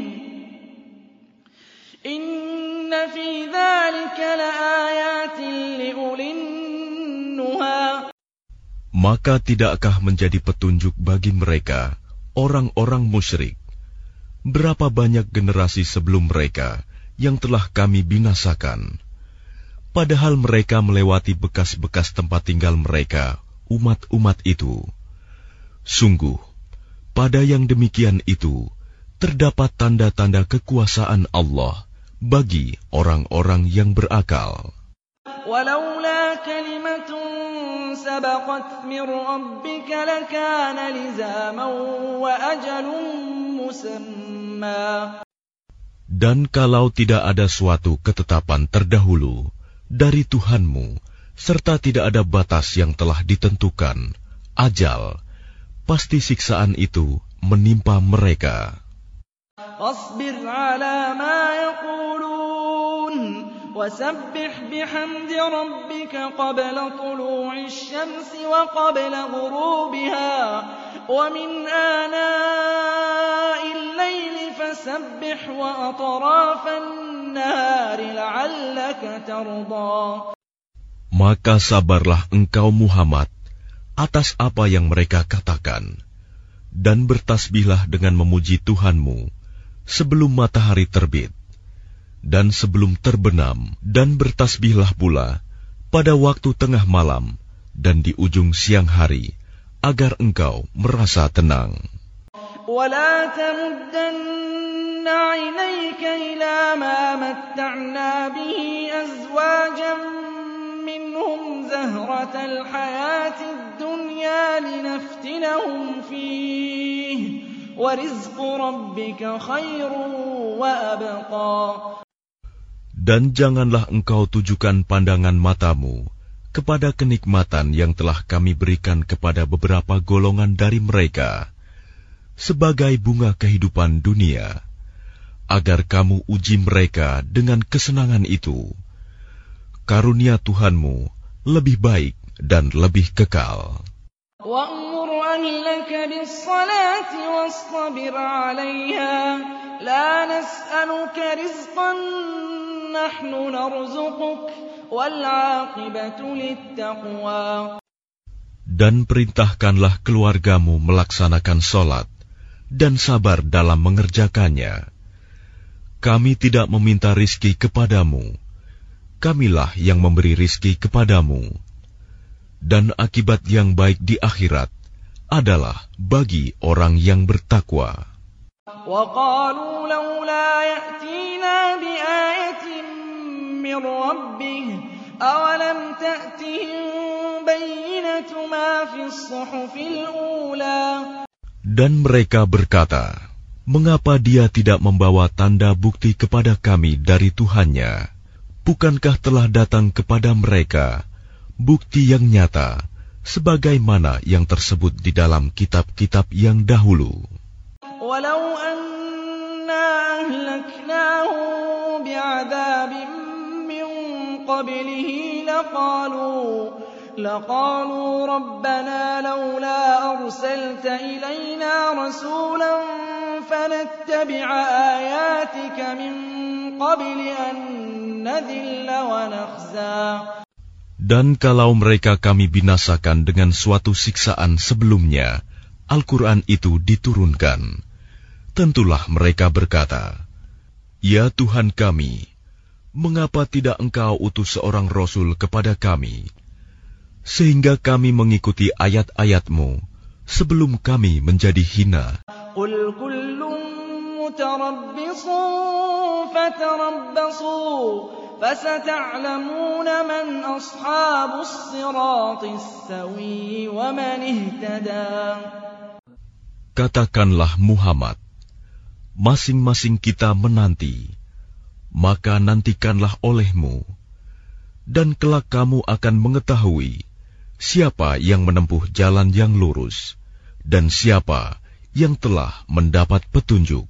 إِنَّ فِي ذَلِكَ لَآيَاتٍ لِأُولِي النُّهَى. Maka tidakkah menjadi petunjuk bagi mereka, orang-orang musyrik, berapa banyak generasi sebelum mereka yang telah kami binasakan, padahal mereka melewati bekas-bekas tempat tinggal mereka, umat-umat itu. Sungguh, pada yang demikian itu, terdapat tanda-tanda kekuasaan Allah bagi orang-orang yang berakal. وَلَوْلَا كَلِمَةٌ سَبَقَتْ مِنْ رَبِّكَ لَكَانَ لِزَامًا وَأَجَلٌ مُّسَمًّى. Dan kalau tidak ada suatu ketetapan terdahulu dari Tuhanmu, serta tidak ada batas yang telah ditentukan, ajal, pasti siksaan itu menimpa mereka. فاصبر على ما يقولون وسبح بحمد ربك قبل طلوع الشمس وقبل غروبها ومن آناء الليل فسبح وأطراف النهار لعلك ترضى. Maka sabarlah engkau Muhammad atas apa yang mereka katakan, dan bertasbihlah dengan memuji Tuhanmu sebelum matahari terbit dan sebelum terbenam, dan bertasbihlah pula pada waktu tengah malam dan di ujung siang hari, agar engkau merasa tenang. وَلَا تَمُدَّنَّ عَيْنَيْكَ إِلَىٰ مَا مَتَّعْنَا بِهِ أَزْوَاجًا مِّنْهُمْ زَهْرَةَ الْحَيَاةِ الدُّنْيَا لِنَفْتِنَهُمْ فِيهِ وَرِزْقُ رَبِّكَ خَيْرٌ وَأَبْقَى. Dan janganlah engkau tujukan pandangan matamu kepada kenikmatan yang telah kami berikan kepada beberapa golongan dari mereka sebagai bunga kehidupan dunia, agar kamu uji mereka dengan kesenangan itu. Karunia Tuhanmu lebih baik dan lebih kekal. وَأْمُرْ أَهْلَكَ بِالصَّلَاةِ وَاصْطَبِرْ عَلَيْهَا لَا نَسْأَلُكَ رِزْقًا نَّحْنُ نَرْزُقُكَ وَالْعَاقِبَةُ لِلتَّقْوَى. Dan perintahkanlah keluargamu melaksanakan sholat dan sabar dalam mengerjakannya. Kami tidak meminta rizki kepadamu, kamilah yang memberi rizki kepadamu. Dan akibat yang baik di akhirat adalah bagi orang yang bertakwa. وَقَالُوا لَوْلَا يَأْتِينَا بِآيَةٍ مِّن رَّبِّهِ أَوَلَمْ تَأْتِهِم بَيِّنَةُ مَا فِي الصُّحُفِ الْأُولَىٰ. Dan mereka berkata, mengapa dia tidak membawa tanda bukti kepada kami dari Tuhannya? Bukankah telah datang kepada mereka bukti yang nyata, sebagaimana yang tersebut di dalam kitab-kitab yang dahulu? وَلَوْ أَنَّا أَهْلَكْنَاهُم بِعَذَابٍ مِّن قَبْلِهِ لَقَالُوا لَقَالُوا رَبَّنَا لَوْلَا أَرْسَلْتَ إِلَيْنَا رَسُولًا فَنَتَّبِعَ آيَاتِكَ مِن قَبْلِ أَن نَّذِلَّ وَنَخْزَىٰ. Dan kalau mereka kami binasakan dengan suatu siksaan sebelumnya, Al-Quran itu diturunkan, tentulah mereka berkata, "Ya Tuhan kami, mengapa tidak Engkau utus seorang Rasul kepada kami, sehingga kami mengikuti ayat-ayat-Mu sebelum kami menjadi hina?" Qul kullun mutarabbisun fatarabbasu fasata'lamuna man ashabus siratis sawi wa man ihtada. Katakanlah Muhammad, masing-masing kita menanti, maka nantikanlah olehmu, dan kelak kamu akan mengetahui siapa yang menempuh jalan yang lurus, dan siapa yang telah mendapat petunjuk.